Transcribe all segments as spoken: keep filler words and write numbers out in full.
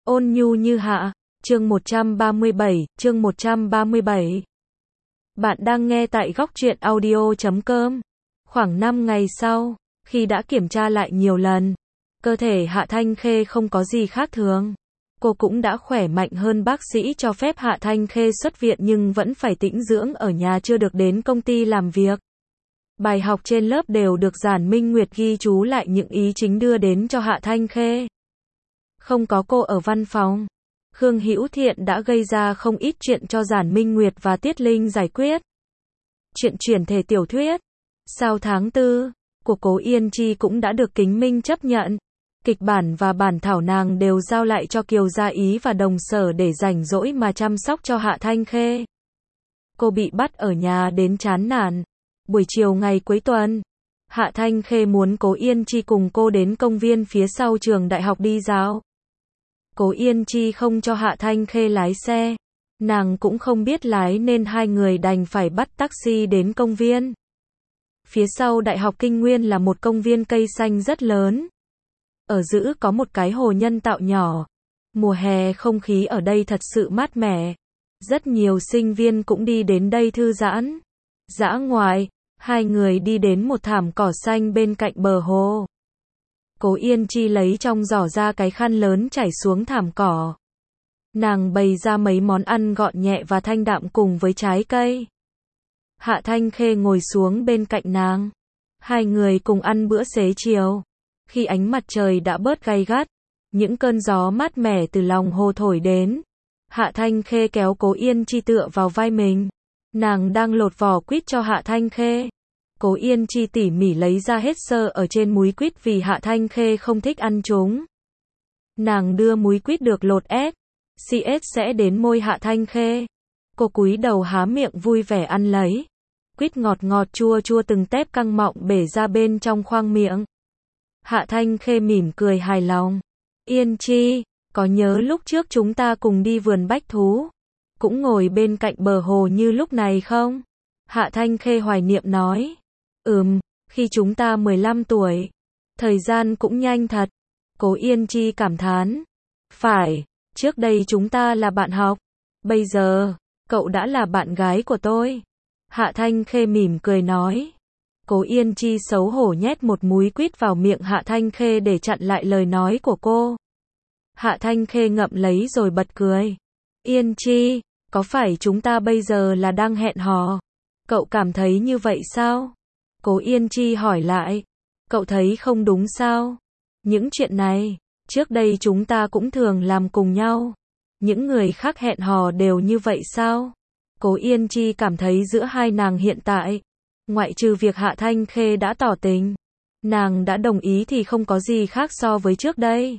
Ôn nhu như hạ, chương một trăm ba mươi bảy, chương một trăm ba mươi bảy. Bạn đang nghe tại góc truyện audio chấm com. Khoảng năm ngày sau, khi đã kiểm tra lại nhiều lần, cơ thể Hạ Thanh Khê không có gì khác thường. Cô cũng đã khỏe mạnh hơn, bác sĩ cho phép Hạ Thanh Khê xuất viện nhưng vẫn phải tĩnh dưỡng ở nhà, chưa được đến công ty làm việc. Bài học trên lớp đều được Giản Minh Nguyệt ghi chú lại những ý chính đưa đến cho Hạ Thanh Khê. Không có cô ở văn phòng, Khương Hữu Thiện đã gây ra không ít chuyện cho Giản Minh Nguyệt và Tiết Linh giải quyết. Chuyện chuyển thể tiểu thuyết Sao tháng tư của Cố Yên Chi cũng đã được Kính Minh chấp nhận. Kịch bản và bản thảo nàng đều giao lại cho Kiều Gia Ý và Đồng Sở để rảnh rỗi mà chăm sóc cho Hạ Thanh Khê. Cô bị bắt ở nhà đến chán nản. Buổi chiều ngày cuối tuần, Hạ Thanh Khê muốn Cố Yên Chi cùng cô đến công viên phía sau trường đại học đi dạo. Cố Yên Chi không cho Hạ Thanh Khê lái xe. Nàng cũng không biết lái nên hai người đành phải bắt taxi đến công viên. Phía sau Đại học Kinh Nguyên là một công viên cây xanh rất lớn. Ở giữa có một cái hồ nhân tạo nhỏ. Mùa hè không khí ở đây thật sự mát mẻ. Rất nhiều sinh viên cũng đi đến đây thư giãn. Dã ngoại, hai người đi đến một thảm cỏ xanh bên cạnh bờ hồ. Cố Yên Chi lấy trong giỏ ra cái khăn lớn chảy xuống thảm cỏ. Nàng bày ra mấy món ăn gọn nhẹ và thanh đạm cùng với trái cây. Hạ Thanh Khê ngồi xuống bên cạnh nàng. Hai người cùng ăn bữa xế chiều. Khi ánh mặt trời đã bớt gay gắt, những cơn gió mát mẻ từ lòng hồ thổi đến. Hạ Thanh Khê kéo Cố Yên Chi tựa vào vai mình. Nàng đang lột vỏ quýt cho Hạ Thanh Khê. Cố Yên Chi tỉ mỉ lấy ra hết xơ ở trên múi quýt vì Hạ Thanh Khê không thích ăn chúng. Nàng đưa múi quýt được lột ép, xi ét sẽ đến môi Hạ Thanh Khê. Cô cúi đầu há miệng vui vẻ ăn lấy. Quýt ngọt ngọt chua chua từng tép căng mọng bể ra bên trong khoang miệng. Hạ Thanh Khê mỉm cười hài lòng. Yên Chi, có nhớ lúc trước chúng ta cùng đi vườn bách thú, cũng ngồi bên cạnh bờ hồ như lúc này không? Hạ Thanh Khê hoài niệm nói. Ừm, khi chúng ta mười lăm tuổi. Thời gian cũng nhanh thật. Cố Yên Chi cảm thán. Phải, trước đây chúng ta là bạn học. Bây giờ, cậu đã là bạn gái của tôi. Hạ Thanh Khê mỉm cười nói. Cố Yên Chi xấu hổ nhét một múi quýt vào miệng Hạ Thanh Khê để chặn lại lời nói của cô. Hạ Thanh Khê ngậm lấy rồi bật cười. Yên Chi, có phải chúng ta bây giờ là đang hẹn hò? Cậu cảm thấy như vậy sao? Cố Yên Chi hỏi lại. Cậu thấy không đúng sao? Những chuyện này, trước đây chúng ta cũng thường làm cùng nhau. Những người khác hẹn hò đều như vậy sao? Cố Yên Chi cảm thấy giữa hai nàng hiện tại, ngoại trừ việc Hạ Thanh Khê đã tỏ tình, nàng đã đồng ý thì không có gì khác so với trước đây.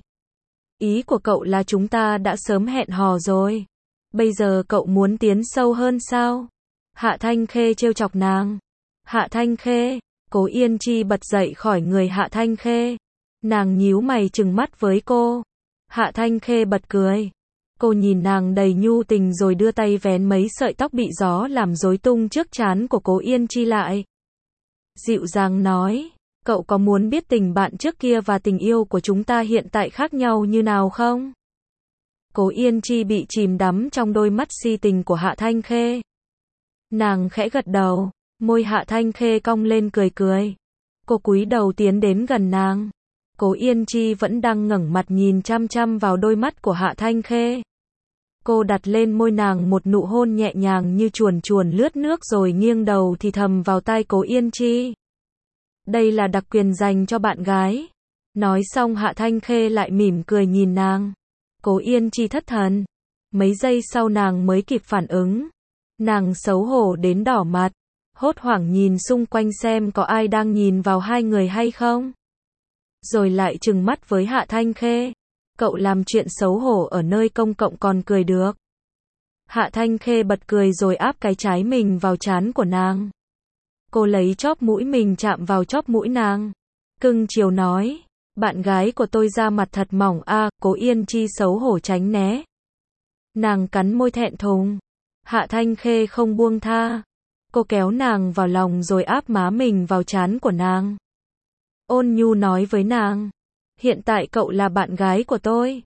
Ý của cậu là chúng ta đã sớm hẹn hò rồi. Bây giờ cậu muốn tiến sâu hơn sao? Hạ Thanh Khê trêu chọc nàng. Hạ Thanh Khê, Cố Yên Chi bật dậy khỏi người Hạ Thanh Khê. Nàng nhíu mày trừng mắt với cô. Hạ Thanh Khê bật cười. Cô nhìn nàng đầy nhu tình rồi đưa tay vén mấy sợi tóc bị gió làm rối tung trước trán của Cố Yên Chi lại. Dịu dàng nói, cậu có muốn biết tình bạn trước kia và tình yêu của chúng ta hiện tại khác nhau như nào không? Cố Yên Chi bị chìm đắm trong đôi mắt si tình của Hạ Thanh Khê. Nàng khẽ gật đầu, môi Hạ Thanh Khê cong lên cười cười. Cô cúi đầu tiến đến gần nàng. Cố Yên Chi vẫn đang ngẩng mặt nhìn chăm chăm vào đôi mắt của Hạ Thanh Khê. Cô đặt lên môi nàng một nụ hôn nhẹ nhàng như chuồn chuồn lướt nước rồi nghiêng đầu thì thầm vào tai Cố Yên Chi. Đây là đặc quyền dành cho bạn gái. Nói xong Hạ Thanh Khê lại mỉm cười nhìn nàng. Cố Yên Chi thất thần. Mấy giây sau nàng mới kịp phản ứng. Nàng xấu hổ đến đỏ mặt. Hốt hoảng nhìn xung quanh xem có ai đang nhìn vào hai người hay không. Rồi lại trừng mắt với Hạ Thanh Khê. Cậu làm chuyện xấu hổ ở nơi công cộng còn cười được. Hạ Thanh Khê bật cười rồi áp cái trái mình vào trán của nàng. Cô lấy chóp mũi mình chạm vào chóp mũi nàng. Cưng chiều nói. Bạn gái của tôi da mặt thật mỏng a. À, Cố Yên Chi xấu hổ tránh né. Nàng cắn môi thẹn thùng. Hạ Thanh Khê không buông tha. Cô kéo nàng vào lòng rồi áp má mình vào trán của nàng. Ôn nhu nói với nàng. Hiện tại cậu là bạn gái của tôi.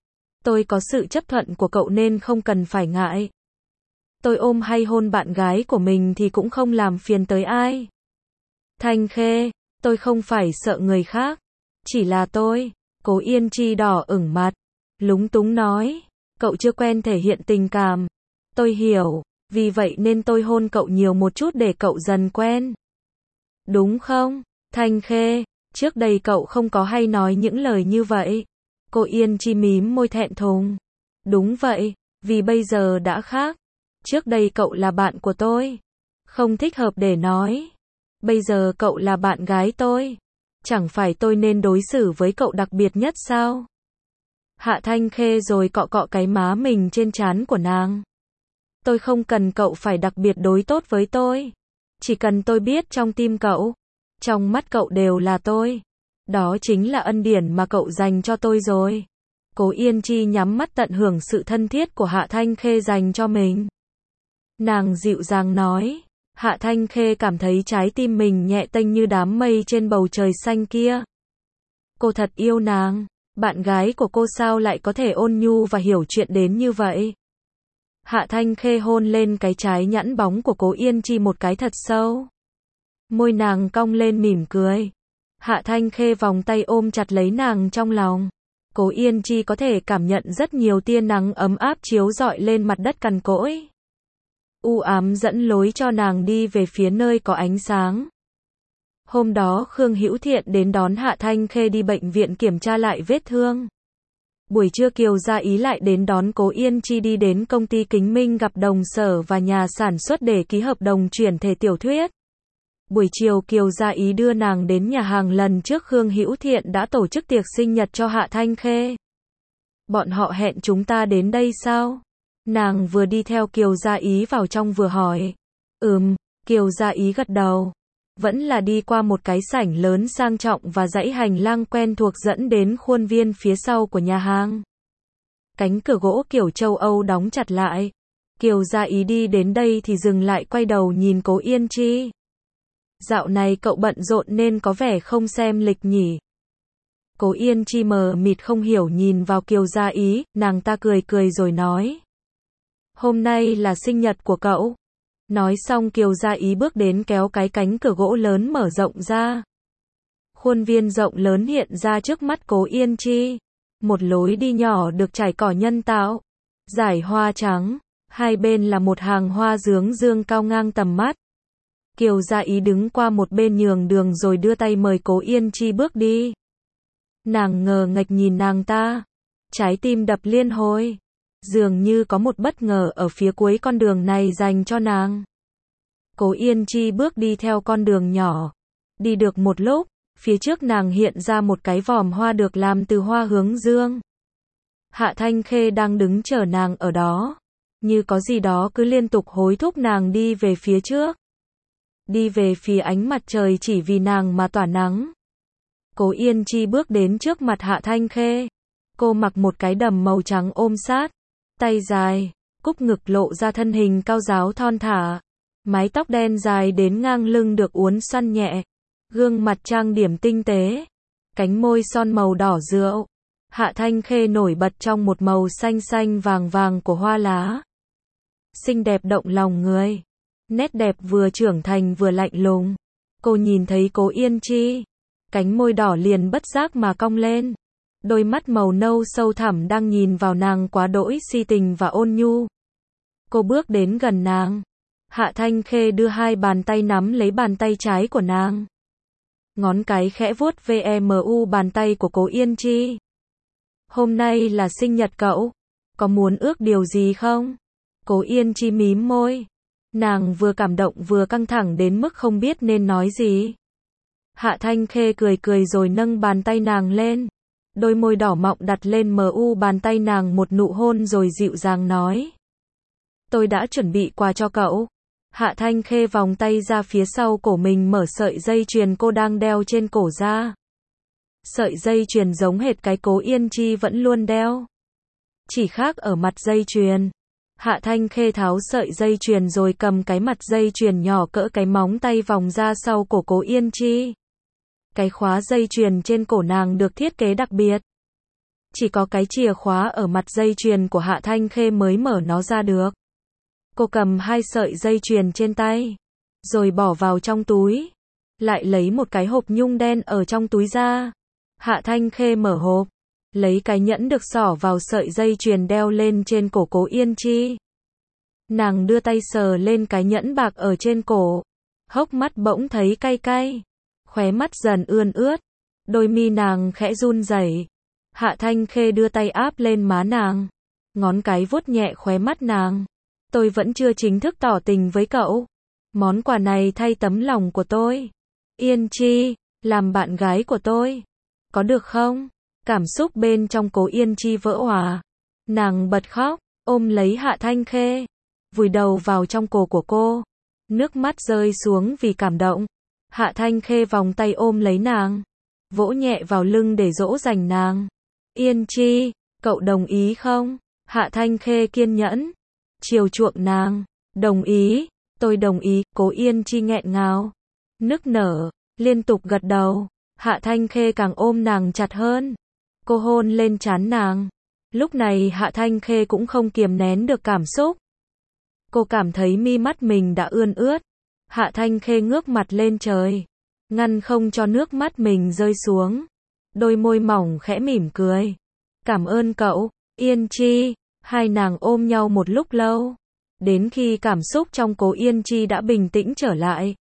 Tôi có sự chấp thuận của cậu nên không cần phải ngại. Tôi ôm hay hôn bạn gái của mình thì cũng không làm phiền tới ai. Thanh Khê, tôi không phải sợ người khác. Chỉ là tôi. Cố Yên Chi đỏ ửng mặt. Lúng túng nói. Cậu chưa quen thể hiện tình cảm. Tôi hiểu. Vì vậy nên tôi hôn cậu nhiều một chút để cậu dần quen. Đúng không? Thanh Khê, trước đây cậu không có hay nói những lời như vậy. Cô Yên Chi mím môi thẹn thùng. Đúng vậy, vì bây giờ đã khác. Trước đây cậu là bạn của tôi. Không thích hợp để nói. Bây giờ cậu là bạn gái tôi. Chẳng phải tôi nên đối xử với cậu đặc biệt nhất sao? Hạ Thanh Khê rồi cọ cọ cái má mình trên trán của nàng. Tôi không cần cậu phải đặc biệt đối tốt với tôi. Chỉ cần tôi biết trong tim cậu, trong mắt cậu đều là tôi. Đó chính là ân điển mà cậu dành cho tôi rồi. Cố Yên Chi nhắm mắt tận hưởng sự thân thiết của Hạ Thanh Khê dành cho mình. Nàng dịu dàng nói. Hạ Thanh Khê cảm thấy trái tim mình nhẹ tênh như đám mây trên bầu trời xanh kia. Cô thật yêu nàng. Bạn gái của cô sao lại có thể ôn nhu và hiểu chuyện đến như vậy? Hạ Thanh Khê hôn lên cái trái nhẵn bóng của Cố Yên Chi một cái thật sâu. Môi nàng cong lên mỉm cười. Hạ Thanh Khê vòng tay ôm chặt lấy nàng trong lòng. Cố Yên Chi có thể cảm nhận rất nhiều tia nắng ấm áp chiếu rọi lên mặt đất cằn cỗi. U ám dẫn lối cho nàng đi về phía nơi có ánh sáng. Hôm đó Khương Hữu Thiện đến đón Hạ Thanh Khê đi bệnh viện kiểm tra lại vết thương. Buổi trưa Kiều Gia Ý lại đến đón Cố Yên Chi đi đến công ty Kính Minh gặp đồng sở và nhà sản xuất để ký hợp đồng chuyển thể tiểu thuyết. Buổi chiều Kiều Gia Ý đưa nàng đến nhà hàng lần trước Khương Hữu Thiện đã tổ chức tiệc sinh nhật cho Hạ Thanh Khê. Bọn họ hẹn chúng ta đến đây sao? Nàng vừa đi theo Kiều Gia Ý vào trong vừa hỏi. Ừm, Kiều Gia Ý gật đầu. Vẫn là đi qua một cái sảnh lớn sang trọng và dãy hành lang quen thuộc dẫn đến khuôn viên phía sau của nhà hàng. Cánh cửa gỗ kiểu châu Âu đóng chặt lại. Kiều Gia Ý đi đến đây thì dừng lại quay đầu nhìn Cố Yên Chi. Dạo này cậu bận rộn nên có vẻ không xem lịch nhỉ. Cố Yên Chi mờ mịt không hiểu nhìn vào Kiều Gia Ý, nàng ta cười cười rồi nói. Hôm nay là sinh nhật của cậu. Nói xong Kiều Gia Ý bước đến kéo cái cánh cửa gỗ lớn mở rộng ra. Khuôn viên rộng lớn hiện ra trước mắt Cố Yên Chi. Một lối đi nhỏ được trải cỏ nhân tạo. Dải hoa trắng. Hai bên là một hàng hoa dướng dương cao ngang tầm mắt. Kiều Gia Ý đứng qua một bên nhường đường rồi đưa tay mời Cố Yên Chi bước đi. Nàng ngờ nghệch nhìn nàng ta. Trái tim đập liên hồi. Dường như có một bất ngờ ở phía cuối con đường này dành cho nàng. Cố Yên Chi bước đi theo con đường nhỏ. Đi được một lúc, phía trước nàng hiện ra một cái vòm hoa được làm từ hoa hướng dương. Hạ Thanh Khê đang đứng chờ nàng ở đó. Như có gì đó cứ liên tục hối thúc nàng đi về phía trước. Đi về phía ánh mặt trời chỉ vì nàng mà tỏa nắng. Cố Yên Chi bước đến trước mặt Hạ Thanh Khê. Cô mặc một cái đầm màu trắng ôm sát. Tay dài, cúc ngực lộ ra thân hình cao ráo thon thả. Mái tóc đen dài đến ngang lưng được uốn xoăn nhẹ. Gương mặt trang điểm tinh tế. Cánh môi son màu đỏ rượu. Hạ Thanh Khê nổi bật trong một màu xanh xanh vàng vàng của hoa lá. Xinh đẹp động lòng người. Nét đẹp vừa trưởng thành vừa lạnh lùng. Cô nhìn thấy Cố Yên Chi. Cánh môi đỏ liền bất giác mà cong lên. Đôi mắt màu nâu sâu thẳm đang nhìn vào nàng quá đỗi si tình và ôn nhu. Cô bước đến gần nàng. Hạ Thanh Khê đưa hai bàn tay nắm lấy bàn tay trái của nàng. Ngón cái khẽ vuốt ve mu bàn tay của Cố Yên Chi. Hôm nay là sinh nhật cậu. Có muốn ước điều gì không? Cố Yên Chi mím môi. Nàng vừa cảm động vừa căng thẳng đến mức không biết nên nói gì. Hạ Thanh Khê cười cười rồi nâng bàn tay nàng lên. Đôi môi đỏ mọng đặt lên mu bàn tay nàng một nụ hôn rồi dịu dàng nói. Tôi đã chuẩn bị quà cho cậu. Hạ Thanh Khê vòng tay ra phía sau cổ mình mở sợi dây chuyền cô đang đeo trên cổ ra. Sợi dây chuyền giống hệt cái Cố Yên Chi vẫn luôn đeo. Chỉ khác ở mặt dây chuyền. Hạ Thanh Khê tháo sợi dây chuyền rồi cầm cái mặt dây chuyền nhỏ cỡ cái móng tay vòng ra sau cổ Cố Yên Chi. Cái khóa dây chuyền trên cổ nàng được thiết kế đặc biệt. Chỉ có cái chìa khóa ở mặt dây chuyền của Hạ Thanh Khê mới mở nó ra được. Cô cầm hai sợi dây chuyền trên tay, rồi bỏ vào trong túi. Lại lấy một cái hộp nhung đen ở trong túi ra. Hạ Thanh Khê mở hộp, lấy cái nhẫn được xỏ vào sợi dây chuyền đeo lên trên cổ Cố Yên Chi. Nàng đưa tay sờ lên cái nhẫn bạc ở trên cổ. Hốc mắt bỗng thấy cay cay. Khóe mắt dần ươn ướt. Đôi mi nàng khẽ run rẩy. Hạ Thanh Khê đưa tay áp lên má nàng. Ngón cái vuốt nhẹ khóe mắt nàng. Tôi vẫn chưa chính thức tỏ tình với cậu. Món quà này thay tấm lòng của tôi. Yên Chi, làm bạn gái của tôi. Có được không? Cảm xúc bên trong Cố Yên Chi vỡ òa. Nàng bật khóc, ôm lấy Hạ Thanh Khê. Vùi đầu vào trong cổ của cô. Nước mắt rơi xuống vì cảm động. Hạ Thanh Khê vòng tay ôm lấy nàng. Vỗ nhẹ vào lưng để dỗ dành nàng. Yên Chi, cậu đồng ý không? Hạ Thanh Khê kiên nhẫn. Chiều chuộng nàng. Đồng ý, tôi đồng ý. Cố Yên Chi nghẹn ngào. Nức nở, liên tục gật đầu. Hạ Thanh Khê càng ôm nàng chặt hơn. Cô hôn lên trán nàng. Lúc này Hạ Thanh Khê cũng không kiềm nén được cảm xúc. Cô cảm thấy mi mắt mình đã ươn ướt. Hạ Thanh Khê ngước mặt lên trời, ngăn không cho nước mắt mình rơi xuống. Đôi môi mỏng khẽ mỉm cười. Cảm ơn cậu, Yên Chi. Hai nàng ôm nhau một lúc lâu. Đến khi cảm xúc trong Cố Yên Chi đã bình tĩnh trở lại.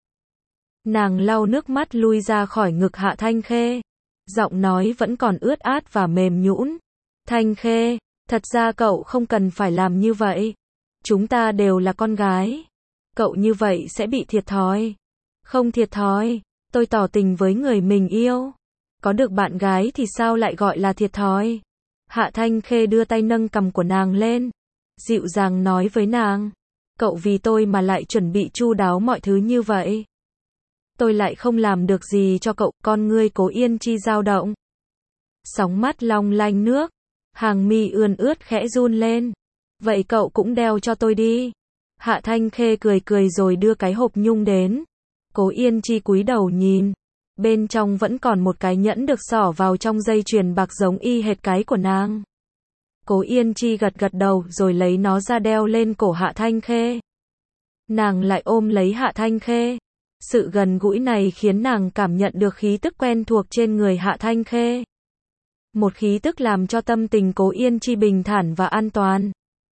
Nàng lau nước mắt lui ra khỏi ngực Hạ Thanh Khê. Giọng nói vẫn còn ướt át và mềm nhũn. Thanh Khê, thật ra cậu không cần phải làm như vậy. Chúng ta đều là con gái. Cậu như vậy sẽ bị thiệt thòi. Không thiệt thòi, tôi tỏ tình với người mình yêu. Có được bạn gái thì sao lại gọi là thiệt thòi? Hạ Thanh Khê đưa tay nâng cằm của nàng lên. Dịu dàng nói với nàng. Cậu vì tôi mà lại chuẩn bị chu đáo mọi thứ như vậy. Tôi lại không làm được gì cho cậu. Con ngươi Cố Yên Chi dao động. Sóng mắt long lanh nước. Hàng mi ươn ướt khẽ run lên. Vậy cậu cũng đeo cho tôi đi. Hạ Thanh Khê cười cười rồi đưa cái hộp nhung đến. Cố Yên Chi cúi đầu nhìn. Bên trong vẫn còn một cái nhẫn được xỏ vào trong dây chuyền bạc giống y hệt cái của nàng. Cố Yên Chi gật gật đầu rồi lấy nó ra đeo lên cổ Hạ Thanh Khê. Nàng lại ôm lấy Hạ Thanh Khê. Sự gần gũi này khiến nàng cảm nhận được khí tức quen thuộc trên người Hạ Thanh Khê. Một khí tức làm cho tâm tình Cố Yên Chi bình thản và an toàn.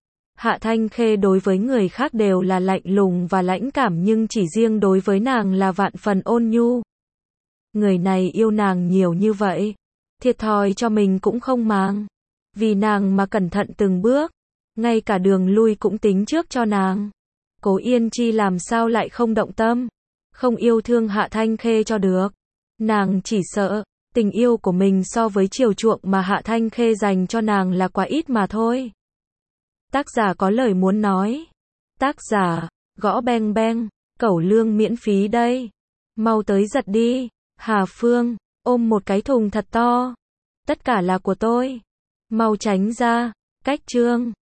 Hạ Thanh Khê đối với người khác đều là lạnh lùng và lãnh cảm nhưng chỉ riêng đối với nàng là vạn phần ôn nhu. Người này yêu nàng nhiều như vậy. Thiệt thòi cho mình cũng không màng. Vì nàng mà cẩn thận từng bước. Ngay cả đường lui cũng tính trước cho nàng. Cố Yên Chi làm sao lại không động tâm. Không yêu thương Hạ Thanh Khê cho được. Nàng chỉ sợ. Tình yêu của mình so với chiều chuộng mà Hạ Thanh Khê dành cho nàng là quá ít mà thôi. Tác giả có lời muốn nói. Tác giả, gõ beng beng, cẩu lương miễn phí đây. Mau tới giật đi. Hà Phương, ôm một cái thùng thật to. Tất cả là của tôi. Mau tránh ra. Cách chương.